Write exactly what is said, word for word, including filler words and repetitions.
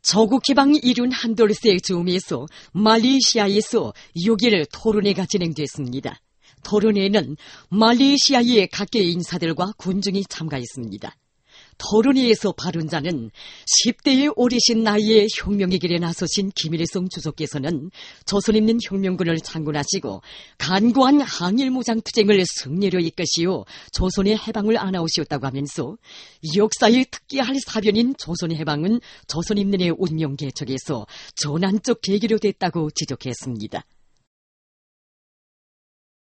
저국해방이 이룬 한돌세 즈음에서 말레이시아에서 육 일 토론회가 진행됐습니다. 토론회에는 말레이시아의 각계 인사들과 군중이 참가했습니다. 토론회에서 발언자는 십 대의 어리신 나이에 혁명의 길에 나서신 김일성 주석께서는 조선인민혁명군을 창군하시고 간고한 항일무장투쟁을 승리로 이끄시어 조선의 해방을 안아오셨다고 하면서 역사의 특기할 사변인 조선의 해방은 조선인민의 운명개척에서 전환적 계기로 됐다고 지적했습니다.